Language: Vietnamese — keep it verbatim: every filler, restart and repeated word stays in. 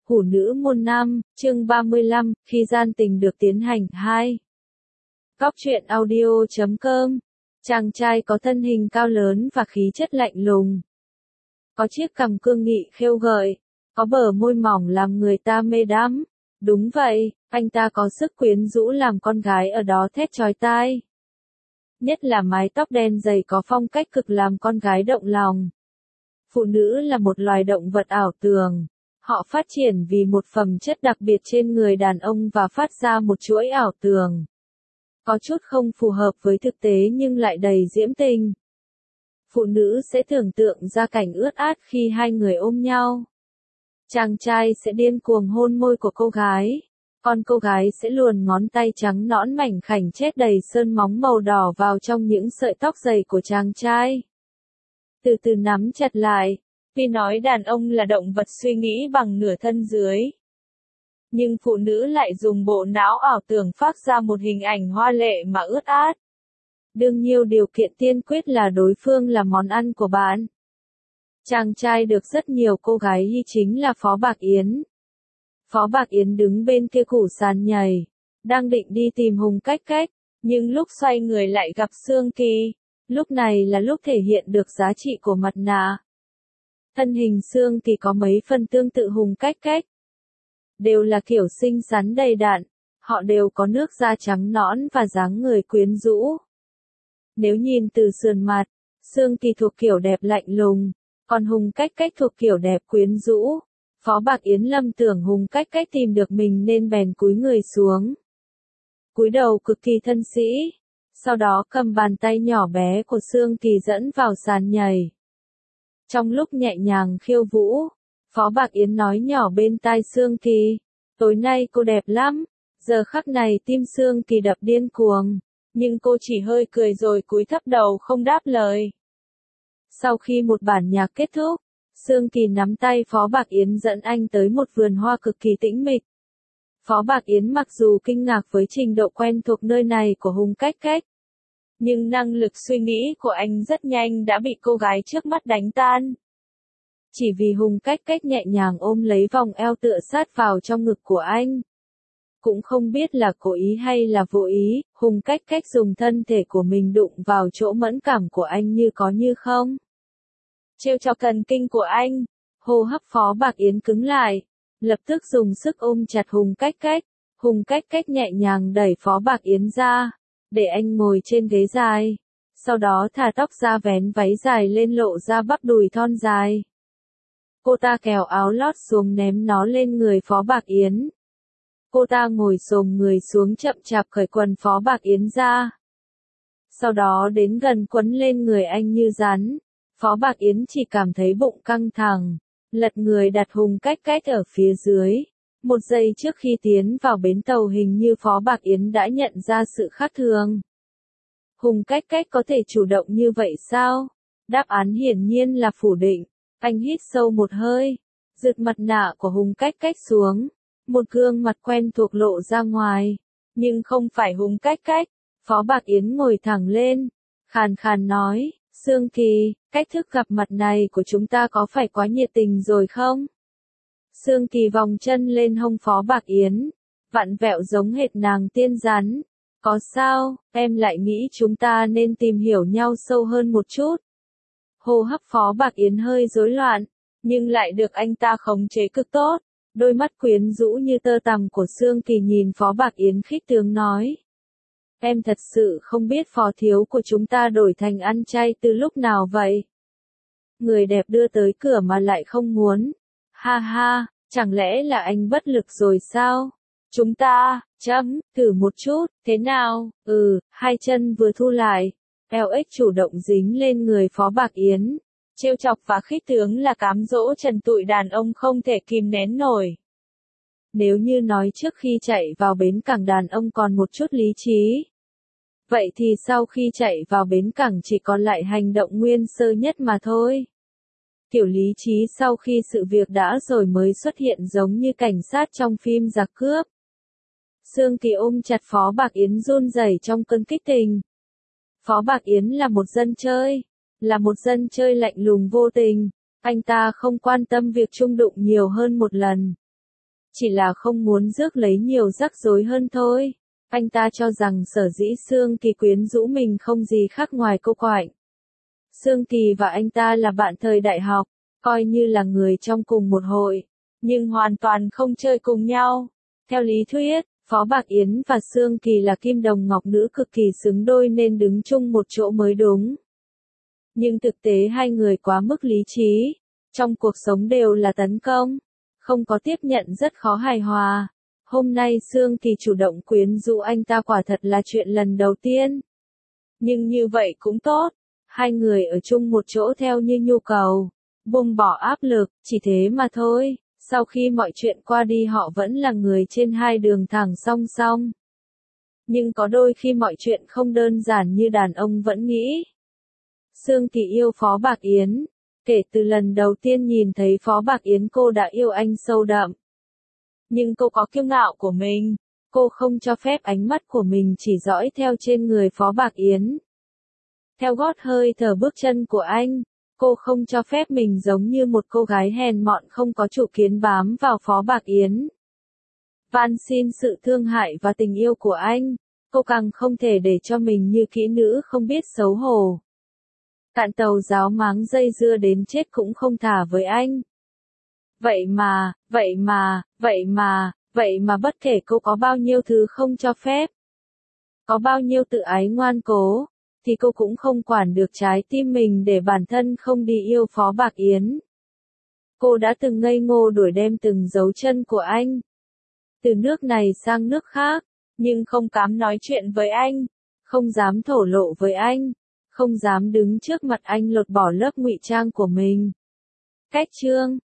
Hủ nữ môn năm, chương ba mươi lăm, khi gian tình được tiến hành. hai. Góc truyện audio chấm com. Chàng trai có thân hình cao lớn và khí chất lạnh lùng. Có chiếc cằm cương nghị khêu gợi, có bờ môi mỏng làm người ta mê đắm. Đúng vậy, anh ta có sức quyến rũ làm con gái ở đó thét chói tai. Nhất là mái tóc đen dày có phong cách cực làm con gái động lòng. Phụ nữ là một loài động vật ảo tưởng. Họ phát triển vì một phẩm chất đặc biệt trên người đàn ông và phát ra một chuỗi ảo tưởng. Có chút không phù hợp với thực tế nhưng lại đầy diễm tình. Phụ nữ sẽ tưởng tượng ra cảnh ướt át khi hai người ôm nhau. Chàng trai sẽ điên cuồng hôn môi của cô gái. Còn cô gái sẽ luồn ngón tay trắng nõn mảnh khảnh chết đầy sơn móng màu đỏ vào trong những sợi tóc dày của chàng trai. Từ từ nắm chặt lại. Vì nói đàn ông là động vật suy nghĩ bằng nửa thân dưới. Nhưng phụ nữ lại dùng bộ não ảo tưởng phát ra một hình ảnh hoa lệ mà ướt át. Đương nhiên điều kiện tiên quyết là đối phương là món ăn của bạn. Chàng trai được rất nhiều cô gái hy chính là Phó Bạc Yến. Phó Bạc Yến đứng bên kia củ sàn nhảy, đang định đi tìm Hùng Cách Cách, nhưng lúc xoay người lại gặp Sương Kỳ. Lúc này là lúc thể hiện được giá trị của mặt nạ. Thân hình Sương Kỳ có mấy phần tương tự Hùng Cách Cách. Đều là kiểu xinh xắn đầy đặn, họ đều có nước da trắng nõn và dáng người quyến rũ. Nếu nhìn từ sườn mặt, Sương Kỳ thuộc kiểu đẹp lạnh lùng, còn Hùng Cách Cách thuộc kiểu đẹp quyến rũ. Phó Bạc Yến lầm tưởng Hùng Cách Cách tìm được mình nên bèn cúi người xuống. Cúi đầu cực kỳ thân sĩ, sau đó cầm bàn tay nhỏ bé của Sương Kỳ dẫn vào sàn nhảy. Trong lúc nhẹ nhàng khiêu vũ, Phó Bạc Yến nói nhỏ bên tai Sương Kỳ, tối nay cô đẹp lắm. Giờ khắc này tim Sương Kỳ đập điên cuồng, nhưng cô chỉ hơi cười rồi cúi thấp đầu không đáp lời. Sau khi một bản nhạc kết thúc, Sương Kỳ nắm tay Phó Bạc Yến dẫn anh tới một vườn hoa cực kỳ tĩnh mịch. Phó Bạc Yến mặc dù kinh ngạc với trình độ quen thuộc nơi này của Hùng Cách Cách, nhưng năng lực suy nghĩ của anh rất nhanh đã bị cô gái trước mắt đánh tan. Chỉ vì Hùng Cách Cách nhẹ nhàng ôm lấy vòng eo tựa sát vào trong ngực của anh. Cũng không biết là cố ý hay là vô ý, Hùng Cách Cách dùng thân thể của mình đụng vào chỗ mẫn cảm của anh như có như không. Trêu chọc thần kinh của anh, hô hấp Phó Bạc Yến cứng lại, lập tức dùng sức ôm chặt Hùng Cách Cách. Hùng Cách Cách nhẹ nhàng đẩy Phó Bạc Yến ra, để anh ngồi trên ghế dài, sau đó thả tóc ra vén váy dài lên lộ ra bắp đùi thon dài. Cô ta kéo áo lót xuống ném nó lên người Phó Bạc Yến. Cô ta ngồi xổm người xuống chậm chạp cởi quần Phó Bạc Yến ra. Sau đó đến gần quấn lên người anh như rắn. Phó Bạc Yến chỉ cảm thấy bụng căng thẳng, lật người đặt Hùng Cách Cách ở phía dưới. Một giây trước khi tiến vào bến tàu hình như Phó Bạc Yến đã nhận ra sự khác thường. Hùng Cách Cách có thể chủ động như vậy sao? Đáp án hiển nhiên là phủ định. Anh hít sâu một hơi, giật mặt nạ của Hùng Cách Cách xuống. Một gương mặt quen thuộc lộ ra ngoài. Nhưng không phải Hùng Cách Cách. Phó Bạc Yến ngồi thẳng lên, khàn khàn nói, Sương Kỳ, cách thức gặp mặt này của chúng ta có phải quá nhiệt tình rồi không? Sương Kỳ vòng chân lên hông Phó Bạc Yến, vặn vẹo giống hệt nàng tiên rắn. Có sao, em lại nghĩ chúng ta nên tìm hiểu nhau sâu hơn một chút. Hô hấp Phó Bạc Yến hơi rối loạn, nhưng lại được anh ta khống chế cực tốt. Đôi mắt quyến rũ như tơ tằm của Sương Kỳ nhìn Phó Bạc Yến khích tướng nói. Em thật sự không biết phó thiếu của chúng ta đổi thành ăn chay từ lúc nào vậy? Người đẹp đưa tới cửa mà lại không muốn. Ha ha, chẳng lẽ là anh bất lực rồi sao? Chúng ta, chấm, thử một chút, thế nào? Ừ, hai chân vừa thu lại. eo ếch chủ động dính lên người Phó Bạc Yến. Trêu chọc và khích tướng là cám dỗ trần tụi đàn ông không thể kìm nén nổi. Nếu như nói trước khi chạy vào bến cảng đàn ông còn một chút lý trí. Vậy thì sau khi chạy vào bến cảng chỉ còn lại hành động nguyên sơ nhất mà thôi. Kiểu lý trí sau khi sự việc đã rồi mới xuất hiện giống như cảnh sát trong phim giặc cướp. Sương Kỳ ôm chặt Phó Bạc Yến run rẩy trong cơn kích tình. Phó Bạc Yến là một dân chơi, là một dân chơi lạnh lùng vô tình, anh ta không quan tâm việc chung đụng nhiều hơn một lần. chỉ là không muốn rước lấy nhiều rắc rối hơn thôi. Anh ta cho rằng sở dĩ Sương Kỳ quyến rũ mình không gì khác ngoài cô quạnh. Sương Kỳ và anh ta là bạn thời đại học, coi như là người trong cùng một hội, nhưng hoàn toàn không chơi cùng nhau. Theo lý thuyết, Phó Bạc Yến và Sương Kỳ là kim đồng ngọc nữ cực kỳ xứng đôi nên đứng chung một chỗ mới đúng. Nhưng thực tế hai người quá mức lý trí, trong cuộc sống đều là tấn công, không có tiếp nhận rất khó hài hòa. Hôm nay Sương Kỳ chủ động quyến rũ anh ta quả thật là chuyện lần đầu tiên. Nhưng như vậy cũng tốt, hai người ở chung một chỗ theo như nhu cầu, buông bỏ áp lực, chỉ thế mà thôi. Sau khi mọi chuyện qua đi họ vẫn là người trên hai đường thẳng song song. Nhưng có đôi khi mọi chuyện không đơn giản như đàn ông vẫn nghĩ. Sương Kỳ yêu Phó Bạc Yến. Kể từ lần đầu tiên nhìn thấy Phó Bạc Yến cô đã yêu anh sâu đậm. Nhưng cô có kiêu ngạo của mình. Cô không cho phép ánh mắt của mình chỉ dõi theo trên người Phó Bạc Yến. Theo gót hơi thở bước chân của anh, cô không cho phép mình giống như một cô gái hèn mọn không có chủ kiến bám vào Phó Bạc Yến. Van xin sự thương hại và tình yêu của anh, cô càng không thể để cho mình như kỹ nữ không biết xấu hổ. Cạn tàu giáo máng dây dưa đến chết cũng không thả với anh. Vậy mà, vậy mà, vậy mà, vậy mà bất kể cô có bao nhiêu thứ không cho phép, có bao nhiêu tự ái ngoan cố, thì cô cũng không quản được trái tim mình để bản thân không đi yêu Phó Bạc Yến. Cô đã từng ngây ngô đuổi đem từng dấu chân của anh, từ nước này sang nước khác, nhưng không dám nói chuyện với anh, không dám thổ lộ với anh, không dám đứng trước mặt anh lột bỏ lớp ngụy trang của mình. Cách chương